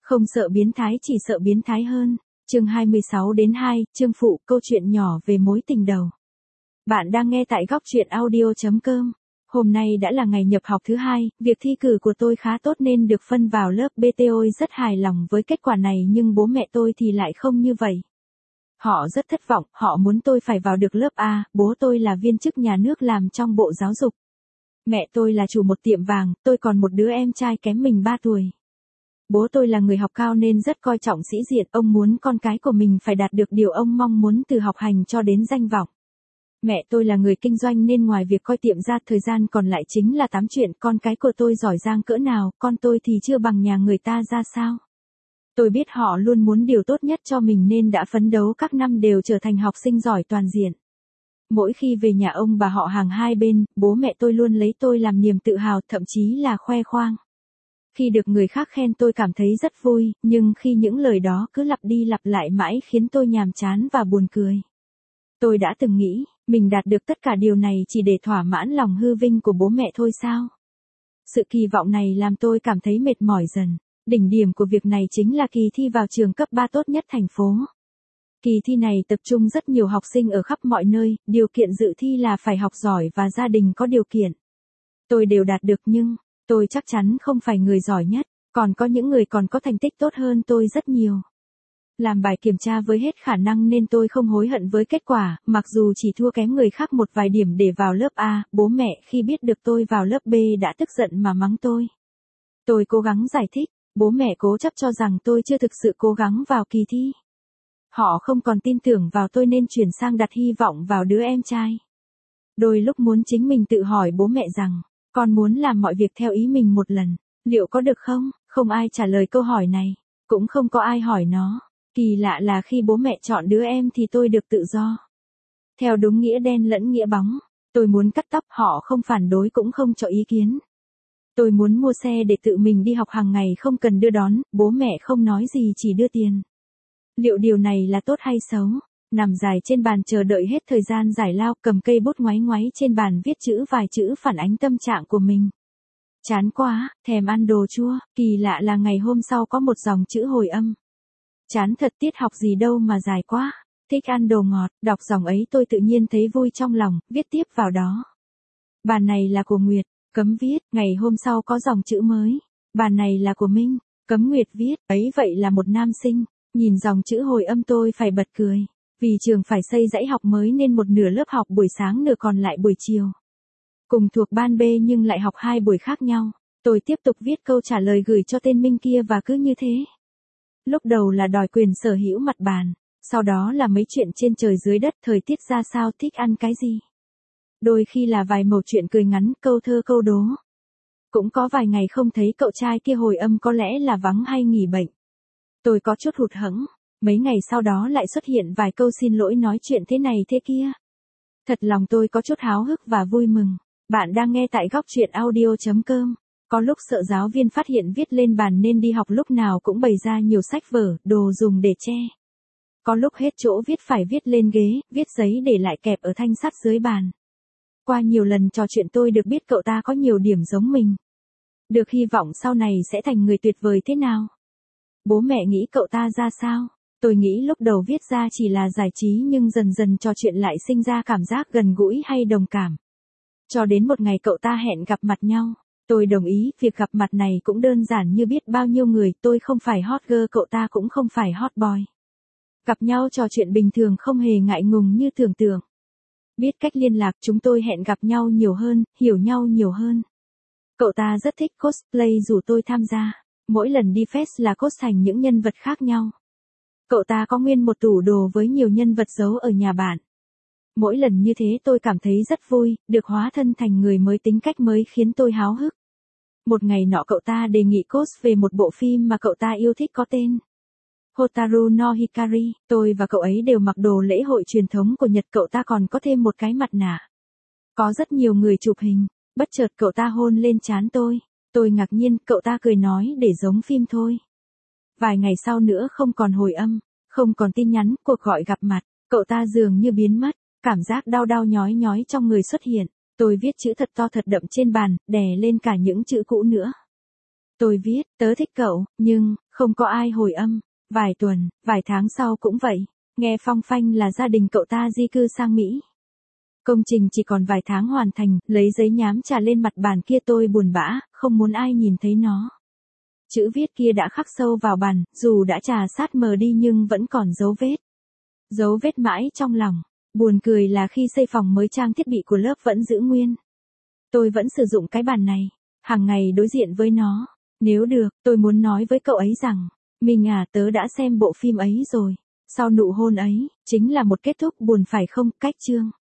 Không sợ biến thái chỉ sợ biến thái hơn. Chương 26-2, chương phụ, câu chuyện nhỏ về mối tình đầu. Bạn đang nghe tại góc truyện audio.com. Hôm nay đã là ngày nhập học thứ 2, việc thi cử của tôi khá tốt nên được phân vào lớp B. Tôi rất hài lòng với kết quả này nhưng bố mẹ tôi thì lại không như vậy. Họ rất thất vọng, họ muốn tôi phải vào được lớp A, bố tôi là viên chức nhà nước làm trong Bộ Giáo dục. Mẹ tôi là chủ một tiệm vàng, tôi còn một đứa em trai kém mình 3 tuổi. Bố tôi là người học cao nên rất coi trọng sĩ diện, ông muốn con cái của mình phải đạt được điều ông mong muốn từ học hành cho đến danh vọng. Mẹ tôi là người kinh doanh nên ngoài việc coi tiệm ra, thời gian còn lại chính là tám chuyện con cái của tôi giỏi giang cỡ nào, con tôi thì chưa bằng nhà người ta ra sao. Tôi biết họ luôn muốn điều tốt nhất cho mình nên đã phấn đấu các năm đều trở thành học sinh giỏi toàn diện. Mỗi khi về nhà ông bà họ hàng hai bên, bố mẹ tôi luôn lấy tôi làm niềm tự hào, thậm chí là khoe khoang. Khi được người khác khen tôi cảm thấy rất vui, nhưng khi những lời đó cứ lặp đi lặp lại mãi khiến tôi nhàm chán và buồn cười. Tôi đã từng nghĩ, mình đạt được tất cả điều này chỉ để thỏa mãn lòng hư vinh của bố mẹ thôi sao? Sự kỳ vọng này làm tôi cảm thấy mệt mỏi dần. Đỉnh điểm của việc này chính là kỳ thi vào trường cấp 3 tốt nhất thành phố. Kỳ thi này tập trung rất nhiều học sinh ở khắp mọi nơi, điều kiện dự thi là phải học giỏi và gia đình có điều kiện. Tôi đều đạt được nhưng, tôi chắc chắn không phải người giỏi nhất, còn có những người còn có thành tích tốt hơn tôi rất nhiều. Làm bài kiểm tra với hết khả năng nên tôi không hối hận với kết quả, mặc dù chỉ thua kém người khác một vài điểm để vào lớp A, bố mẹ khi biết được tôi vào lớp B đã tức giận mà mắng tôi. Tôi cố gắng giải thích, bố mẹ cố chấp cho rằng tôi chưa thực sự cố gắng vào kỳ thi. Họ không còn tin tưởng vào tôi nên chuyển sang đặt hy vọng vào đứa em trai. Đôi lúc muốn chính mình tự hỏi bố mẹ rằng, con muốn làm mọi việc theo ý mình một lần, liệu có được không? Không ai trả lời câu hỏi này, cũng không có ai hỏi nó. Kỳ lạ là khi bố mẹ chọn đứa em thì tôi được tự do. Theo đúng nghĩa đen lẫn nghĩa bóng, tôi muốn cắt tóc họ không phản đối cũng không cho ý kiến. Tôi muốn mua xe để tự mình đi học hàng ngày không cần đưa đón, bố mẹ không nói gì chỉ đưa tiền. Liệu điều này là tốt hay xấu? Nằm dài trên bàn chờ đợi hết thời gian giải lao, cầm cây bút ngoáy ngoáy trên bàn viết chữ vài chữ phản ánh tâm trạng của mình. Chán quá, thèm ăn đồ chua, kỳ lạ là ngày hôm sau có một dòng chữ hồi âm. Chán thật, tiết học gì đâu mà dài quá, thích ăn đồ ngọt, đọc dòng ấy tôi tự nhiên thấy vui trong lòng, viết tiếp vào đó. Bàn này là của Nguyệt, cấm viết, ngày hôm sau có dòng chữ mới. Bàn này là của Minh, cấm Nguyệt viết, ấy vậy là một nam sinh. Nhìn dòng chữ hồi âm tôi phải bật cười. Vì trường phải xây dãy học mới nên một nửa lớp học buổi sáng nửa còn lại buổi chiều. Cùng thuộc ban B nhưng lại học 2 buổi khác nhau. Tôi tiếp tục viết câu trả lời gửi cho tên Minh kia và cứ như thế. Lúc đầu là đòi quyền sở hữu mặt bàn. Sau đó là mấy chuyện trên trời dưới đất, thời tiết ra sao, thích ăn cái gì. Đôi khi là vài mẩu chuyện cười ngắn, câu thơ câu đố. Cũng có vài ngày không thấy cậu trai kia hồi âm, có lẽ là vắng hay nghỉ bệnh. Tôi có chút hụt hẫng, mấy ngày sau đó lại xuất hiện vài câu xin lỗi nói chuyện thế này thế kia. Thật lòng tôi có chút háo hức và vui mừng. Bạn đang nghe tại góc truyện audio.com. Có lúc sợ giáo viên phát hiện viết lên bàn nên đi học lúc nào cũng bày ra nhiều sách vở, đồ dùng để che. Có lúc hết chỗ viết phải viết lên ghế, viết giấy để lại kẹp ở thanh sắt dưới bàn. Qua nhiều lần trò chuyện tôi được biết cậu ta có nhiều điểm giống mình. Được hy vọng sau này sẽ thành người tuyệt vời thế nào. Bố mẹ nghĩ cậu ta ra sao? Tôi nghĩ lúc đầu viết ra chỉ là giải trí nhưng dần dần trò chuyện lại sinh ra cảm giác gần gũi hay đồng cảm. Cho đến một ngày cậu ta hẹn gặp mặt nhau. Tôi đồng ý, việc gặp mặt này cũng đơn giản như biết bao nhiêu người, tôi không phải hot girl, cậu ta cũng không phải hot boy. Gặp nhau trò chuyện bình thường không hề ngại ngùng như tưởng tượng. Biết cách liên lạc, chúng tôi hẹn gặp nhau nhiều hơn, hiểu nhau nhiều hơn. Cậu ta rất thích cosplay rủ tôi tham gia. Mỗi lần đi fest là cos thành những nhân vật khác nhau. Cậu ta có nguyên một tủ đồ với nhiều nhân vật giấu ở nhà bạn. Mỗi lần như thế tôi cảm thấy rất vui, được hóa thân thành người mới, tính cách mới khiến tôi háo hức. Một ngày nọ cậu ta đề nghị cos về một bộ phim mà cậu ta yêu thích có tên Hotaru no Hikari. Tôi và cậu ấy đều mặc đồ lễ hội truyền thống của Nhật, cậu ta còn có thêm một cái mặt nạ. Có rất nhiều người chụp hình, bất chợt cậu ta hôn lên trán tôi. Tôi ngạc nhiên, cậu ta cười nói để giống phim thôi. Vài ngày sau nữa không còn hồi âm, không còn tin nhắn, cuộc gọi gặp mặt, cậu ta dường như biến mất, cảm giác đau đau nhói nhói trong người xuất hiện. Tôi viết chữ thật to thật đậm trên bàn, đè lên cả những chữ cũ nữa. Tôi viết, tớ thích cậu, nhưng, Không có ai hồi âm, vài tuần, vài tháng sau cũng vậy, nghe phong phanh là gia đình cậu ta di cư sang Mỹ. Công trình chỉ còn vài tháng hoàn thành, lấy giấy nhám chà lên mặt bàn kia tôi buồn bã, không muốn ai nhìn thấy nó. Chữ viết kia đã khắc sâu vào bàn, dù đã chà sát mờ đi nhưng vẫn còn dấu vết. Dấu vết mãi trong lòng. Buồn cười là khi xây phòng mới trang thiết bị của lớp vẫn giữ nguyên. Tôi vẫn sử dụng cái bàn này, hàng ngày đối diện với nó. Nếu được, tôi muốn nói với cậu ấy rằng, mình à, tớ đã xem bộ phim ấy rồi. Sau nụ hôn ấy, chính là một kết thúc buồn phải không, cách chương.